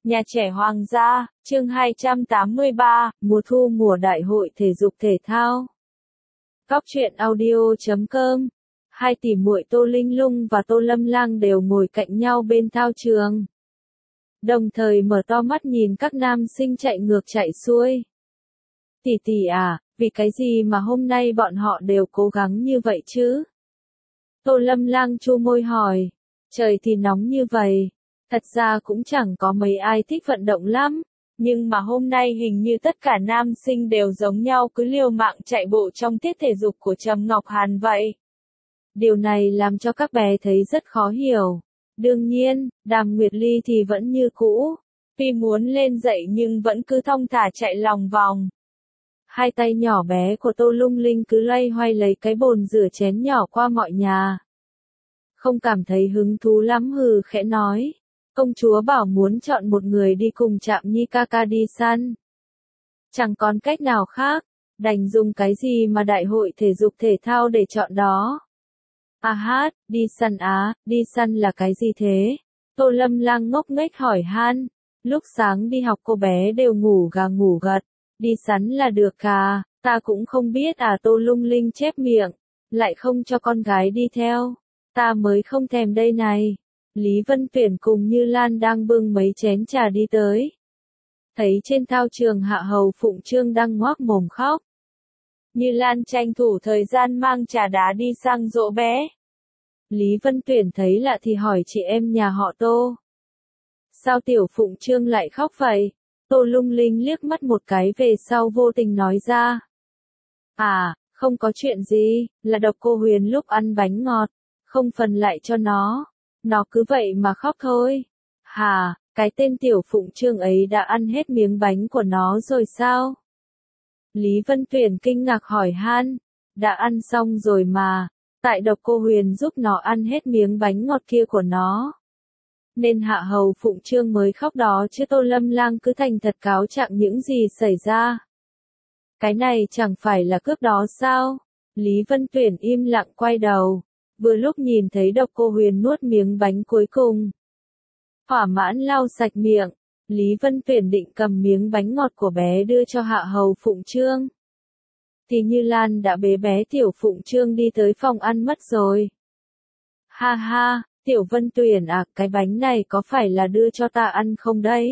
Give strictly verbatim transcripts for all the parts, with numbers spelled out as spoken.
Nhà trẻ Hoàng gia, chương hai trăm tám mươi ba, mùa thu mùa đại hội thể dục thể thao. Cóc truyện audio chấm com. Hai tỷ muội Tô Linh Lung và Tô Lâm Lang đều ngồi cạnh nhau bên thao trường. Đồng thời mở to mắt nhìn các nam sinh chạy ngược chạy xuôi. Tỷ tỷ à, vì cái gì mà hôm nay bọn họ đều cố gắng như vậy chứ? Tô Lâm Lang chu môi hỏi. Trời thì nóng như vậy. Thật ra cũng chẳng có mấy ai thích vận động lắm, nhưng mà hôm nay hình như tất cả nam sinh đều giống nhau cứ liều mạng chạy bộ trong tiết thể dục của Trầm Ngọc Hàn vậy. Điều này làm cho các bé thấy rất khó hiểu. Đương nhiên, Đàm Nguyệt Ly thì vẫn như cũ, tuy muốn lên dậy nhưng vẫn cứ thong thả chạy lòng vòng. Hai tay nhỏ bé của Tô Lung Linh cứ loay hoay lấy cái bồn rửa chén nhỏ qua mọi nhà. Không cảm thấy hứng thú lắm hừ khẽ nói. Công chúa bảo muốn chọn một người đi cùng Trạm Nhi ca ca đi săn. Chẳng còn cách nào khác, đành dùng cái gì mà đại hội thể dục thể thao để chọn đó. À hát, đi săn á, đi săn là cái gì thế? Tô Lâm Lang ngốc nghếch hỏi han. Lúc sáng đi học cô bé đều ngủ gà ngủ gật, đi săn là được à, ta cũng không biết à. Tô Lung Linh chép miệng, lại không cho con gái đi theo, ta mới không thèm đây này. Lý Vân Tuyển cùng Như Lan đang bưng mấy chén trà đi tới. Thấy trên thao trường Hạ Hầu Phụng Trương đang ngoác mồm khóc. Như Lan tranh thủ thời gian mang trà đá đi sang dỗ bé. Lý Vân Tuyển thấy lạ thì hỏi chị em nhà họ Tô. Sao tiểu Phụng Trương lại khóc vậy? Tô Lung Linh liếc mắt một cái về sau vô tình nói ra. À, không có chuyện gì, là độc cô Huyền lúc ăn bánh ngọt, không phần lại cho nó. Nó cứ vậy mà khóc thôi. Hà, cái tên tiểu Phụng Trương ấy đã ăn hết miếng bánh của nó rồi sao? Lý Vân Tuyển kinh ngạc hỏi han. Đã ăn xong rồi mà, tại độc cô Huyền giúp nó ăn hết miếng bánh ngọt kia của nó. Nên Hạ Hầu Phụng Trương mới khóc đó chứ. Tô Lâm Lang cứ thành thật cáo trạng những gì xảy ra. Cái này chẳng phải là cướp đó sao? Lý Vân Tuyển im lặng quay đầu. Vừa lúc nhìn thấy độc cô Huyền nuốt miếng bánh cuối cùng. Thỏa mãn lau sạch miệng, Lý Vân Tuyển định cầm miếng bánh ngọt của bé đưa cho Hạ Hầu Phụng Trương. Thì Như Lan đã bế bé tiểu Phụng Trương đi tới phòng ăn mất rồi. Ha ha, tiểu Vân Tuyển à, cái bánh này có phải là đưa cho ta ăn không đấy?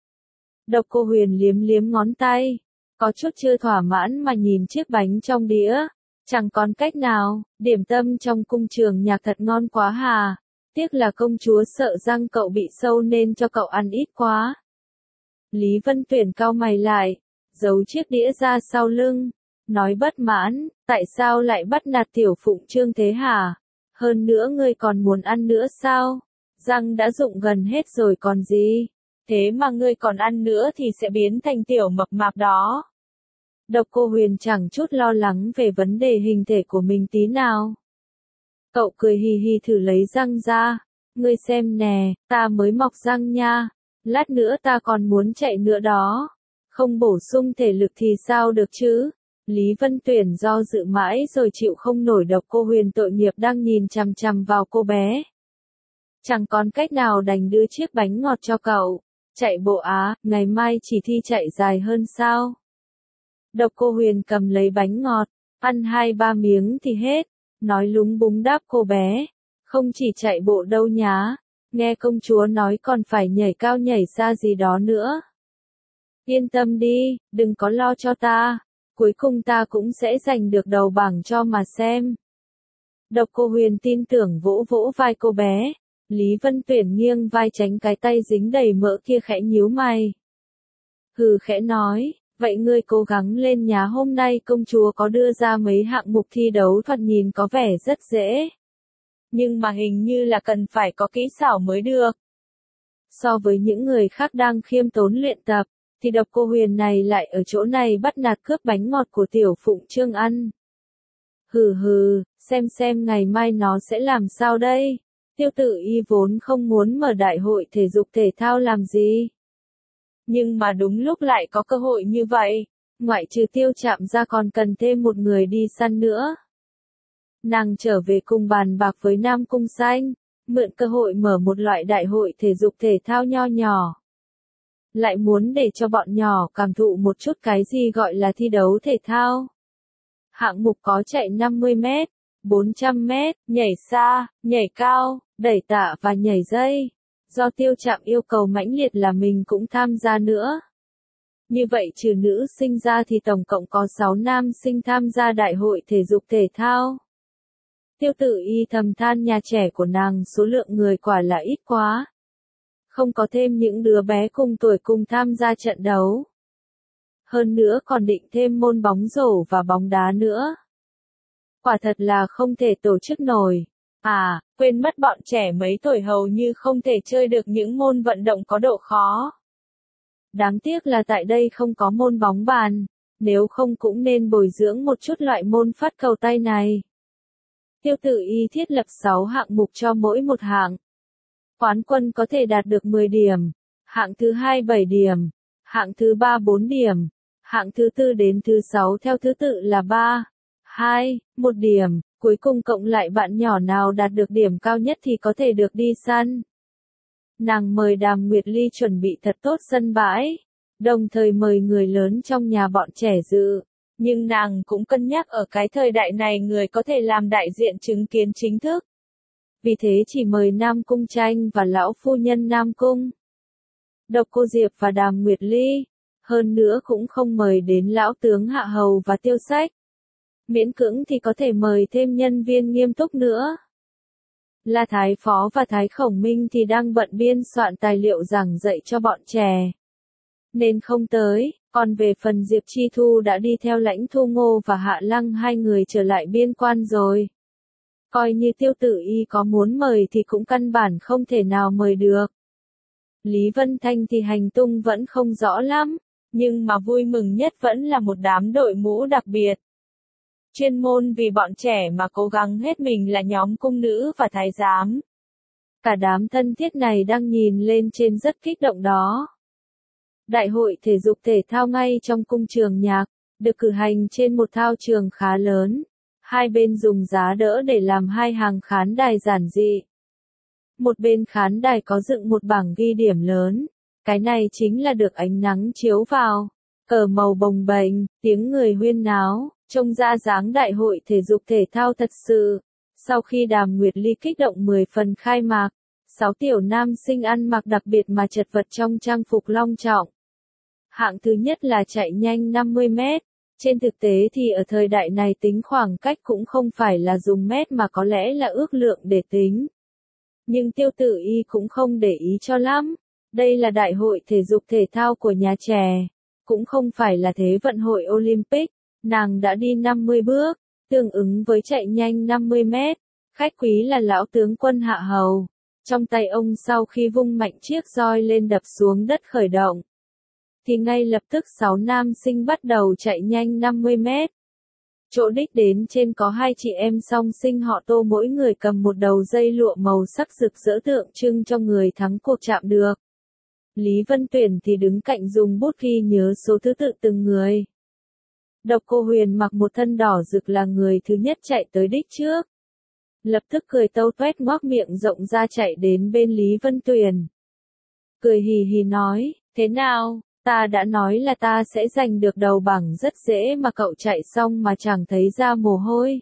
Độc cô Huyền liếm liếm ngón tay, có chút chưa thỏa mãn mà nhìn chiếc bánh trong đĩa. Chẳng còn cách nào, điểm tâm trong cung trường nhạc thật ngon quá hà. Tiếc là công chúa sợ răng cậu bị sâu nên cho cậu ăn ít quá. Lý Vân Tuyển cau mày lại, giấu chiếc đĩa ra sau lưng, nói bất mãn, tại sao lại bắt nạt tiểu Phụng Trương thế hả? Hơn nữa ngươi còn muốn ăn nữa sao? Răng đã rụng gần hết rồi còn gì? Thế mà ngươi còn ăn nữa thì sẽ biến thành tiểu mập mạp đó. Độc cô Huyền chẳng chút lo lắng về vấn đề hình thể của mình tí nào. Cậu cười hì hì thử lấy răng ra. Ngươi xem nè, ta mới mọc răng nha. Lát nữa ta còn muốn chạy nữa đó. Không bổ sung thể lực thì sao được chứ? Lý Vân Tuyển do dự mãi rồi chịu không nổi độc cô Huyền tội nghiệp đang nhìn chằm chằm vào cô bé. Chẳng còn cách nào đành đưa chiếc bánh ngọt cho cậu. Chạy bộ á, ngày mai chỉ thi chạy dài hơn sao? Độc cô Huyền cầm lấy bánh ngọt, ăn hai ba miếng thì hết, nói lúng búng đáp cô bé, không chỉ chạy bộ đâu nhá, nghe công chúa nói còn phải nhảy cao nhảy xa gì đó nữa. Yên tâm đi, đừng có lo cho ta, cuối cùng ta cũng sẽ giành được đầu bảng cho mà xem. Độc cô Huyền tin tưởng vỗ vỗ vai cô bé, Lý Vân Tuyển nghiêng vai tránh cái tay dính đầy mỡ kia khẽ nhíu mày. Hừ khẽ nói. Vậy ngươi cố gắng lên nhá, hôm nay công chúa có đưa ra mấy hạng mục thi đấu thoạt nhìn có vẻ rất dễ. Nhưng mà hình như là cần phải có kỹ xảo mới được. So với những người khác đang khiêm tốn luyện tập, thì độc cô Huyền này lại ở chỗ này bắt nạt cướp bánh ngọt của tiểu Phụng Trương ăn. Hừ hừ, xem xem ngày mai nó sẽ làm sao đây. Tiêu Tự Y vốn không muốn mở đại hội thể dục thể thao làm gì. Nhưng mà đúng lúc lại có cơ hội như vậy, ngoại trừ Tiêu Trạm ra còn cần thêm một người đi săn nữa. Nàng trở về cùng bàn bạc với Nam Cung Xanh, mượn cơ hội mở một loại đại hội thể dục thể thao nho nhỏ. lại muốn để cho bọn nhỏ cảm thụ một chút cái gì gọi là thi đấu thể thao. Hạng mục có chạy năm mươi mét, bốn trăm mét, nhảy xa, nhảy cao, đẩy tạ và nhảy dây. Do Tiêu Trạm yêu cầu mãnh liệt là mình cũng tham gia nữa. Như vậy trừ nữ sinh ra thì tổng cộng có sáu nam sinh tham gia đại hội thể dục thể thao. Tiêu Tử Y thầm than nhà trẻ của nàng số lượng người quả là ít quá. Không có thêm những đứa bé cùng tuổi cùng tham gia trận đấu. Hơn nữa còn định thêm môn bóng rổ và bóng đá nữa. Quả thật là không thể tổ chức nổi. À, quên mất bọn trẻ mấy tuổi hầu như không thể chơi được những môn vận động có độ khó. Đáng tiếc là tại đây không có môn bóng bàn, nếu không cũng nên bồi dưỡng một chút loại môn phát cầu tay này. Tiêu Tử Y thiết lập sáu hạng mục cho mỗi một hạng. Quán quân có thể đạt được mười điểm, hạng thứ hai bảy điểm, hạng thứ ba bốn điểm, hạng thứ tư đến thứ sáu theo thứ tự là ba, hai, một điểm, cuối cùng cộng lại bạn nhỏ nào đạt được điểm cao nhất thì có thể được đi săn. Nàng mời Đàm Nguyệt Ly chuẩn bị thật tốt sân bãi, đồng thời mời người lớn trong nhà bọn trẻ dự, nhưng nàng cũng cân nhắc ở cái thời đại này người có thể làm đại diện chứng kiến chính thức. Vì thế chỉ mời Nam Cung Tranh và lão phu nhân Nam Cung, Độc Cô Diệp và Đàm Nguyệt Ly, hơn nữa cũng không mời đến lão tướng Hạ Hầu và Tiêu Sách. Miễn cưỡng thì có thể mời thêm nhân viên nghiêm túc nữa. La Thái Phó và Thái Khổng Minh thì đang bận biên soạn tài liệu giảng dạy cho bọn trẻ, nên không tới, còn về phần Diệp Chi Thu đã đi theo Lãnh Thu Ngô và Hạ Lăng hai người trở lại biên quan rồi. Coi như Tiêu Tử Y có muốn mời thì cũng căn bản không thể nào mời được. Lý Vân Thanh thì hành tung vẫn không rõ lắm, nhưng mà vui mừng nhất vẫn là một đám đội mũ đặc biệt. Chuyên môn vì bọn trẻ mà cố gắng hết mình là nhóm cung nữ và thái giám. Cả đám thân thiết này đang nhìn lên trên rất kích động đó. Đại hội thể dục thể thao ngay trong cung trường nhạc, được cử hành trên một thao trường khá lớn. Hai bên dùng giá đỡ để làm hai hàng khán đài giản dị. Một bên khán đài có dựng một bảng ghi điểm lớn. Cái này chính là được ánh nắng chiếu vào. Cờ màu bồng bềnh, tiếng người huyên náo, trông ra dáng đại hội thể dục thể thao thật sự. Sau khi Đàm Nguyệt Ly kích động mười phần khai mạc, sáu tiểu nam sinh ăn mặc đặc biệt mà chật vật trong trang phục long trọng. Hạng thứ nhất là chạy nhanh năm mươi mét. Trên thực tế thì ở thời đại này tính khoảng cách cũng không phải là dùng mét mà có lẽ là ước lượng để tính. Nhưng Tiêu Tử Y cũng không để ý cho lắm. Đây là đại hội thể dục thể thao của nhà trẻ. Cũng không phải là thế vận hội Olympic. Nàng đã đi năm mươi bước, tương ứng với chạy nhanh năm mươi mét. Khách quý là lão tướng quân Hạ Hầu. Trong tay ông sau khi vung mạnh chiếc roi lên đập xuống đất khởi động, thì ngay lập tức sáu nam sinh bắt đầu chạy nhanh năm mươi mét. Chỗ đích đến trên có hai chị em song sinh họ Tô, mỗi người cầm một đầu dây lụa màu sắc rực rỡ tượng trưng cho người thắng cuộc chạm được. Lý Vân Tuyển thì đứng cạnh dùng bút ghi nhớ số thứ tự từng người. Độc Cô Huyền mặc một thân đỏ rực là người thứ nhất chạy tới đích trước. Lập tức cười tâu toét ngoác miệng rộng ra chạy đến bên Lý Vân Tuyển. Cười hì hì nói, thế nào? Ta đã nói là ta sẽ giành được đầu bảng rất dễ mà cậu chạy xong mà chẳng thấy ra mồ hôi.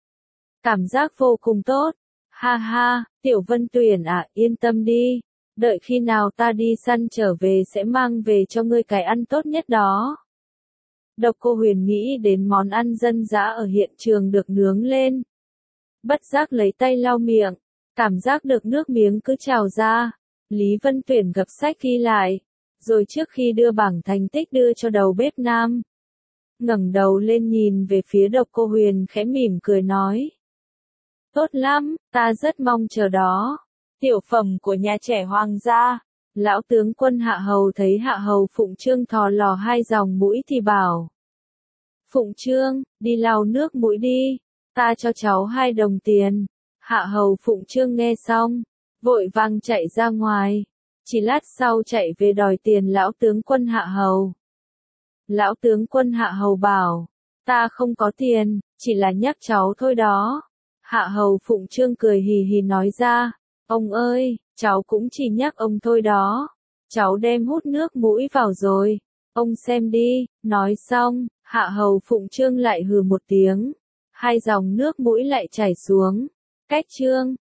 Cảm giác vô cùng tốt. Ha ha, Tiểu Vân Tuyển à, yên tâm đi. Đợi khi nào ta đi săn trở về sẽ mang về cho ngươi cái ăn tốt nhất đó. Độc Cô Huyền nghĩ đến món ăn dân dã ở hiện trường được nướng lên. Bất giác lấy tay lau miệng, cảm giác được nước miếng cứ trào ra. Lý Vân Tuyển gập sách ghi lại. Rồi trước khi đưa bảng thành tích đưa cho đầu bếp nam, ngẩng đầu lên nhìn về phía Độc Cô Huyền khẽ mỉm cười nói. Tốt lắm, ta rất mong chờ đó. Tiểu phẩm của nhà trẻ hoàng gia. Lão tướng quân Hạ Hầu thấy Hạ Hầu Phụng Trương thò lò hai dòng mũi thì bảo. Phụng Trương, đi lau nước mũi đi, ta cho cháu hai đồng tiền. Hạ Hầu Phụng Trương nghe xong, vội vàng chạy ra ngoài. Chỉ lát sau chạy về đòi tiền lão tướng quân Hạ Hầu. Lão tướng quân Hạ Hầu bảo, ta không có tiền, chỉ là nhắc cháu thôi đó. Hạ Hầu Phụng Trương cười hì hì nói ra, ông ơi, cháu cũng chỉ nhắc ông thôi đó. cháu đem hút nước mũi vào rồi. Ông xem đi, nói xong, Hạ Hầu Phụng Trương lại hừ một tiếng. Hai dòng nước mũi lại chảy xuống. Cách Trương.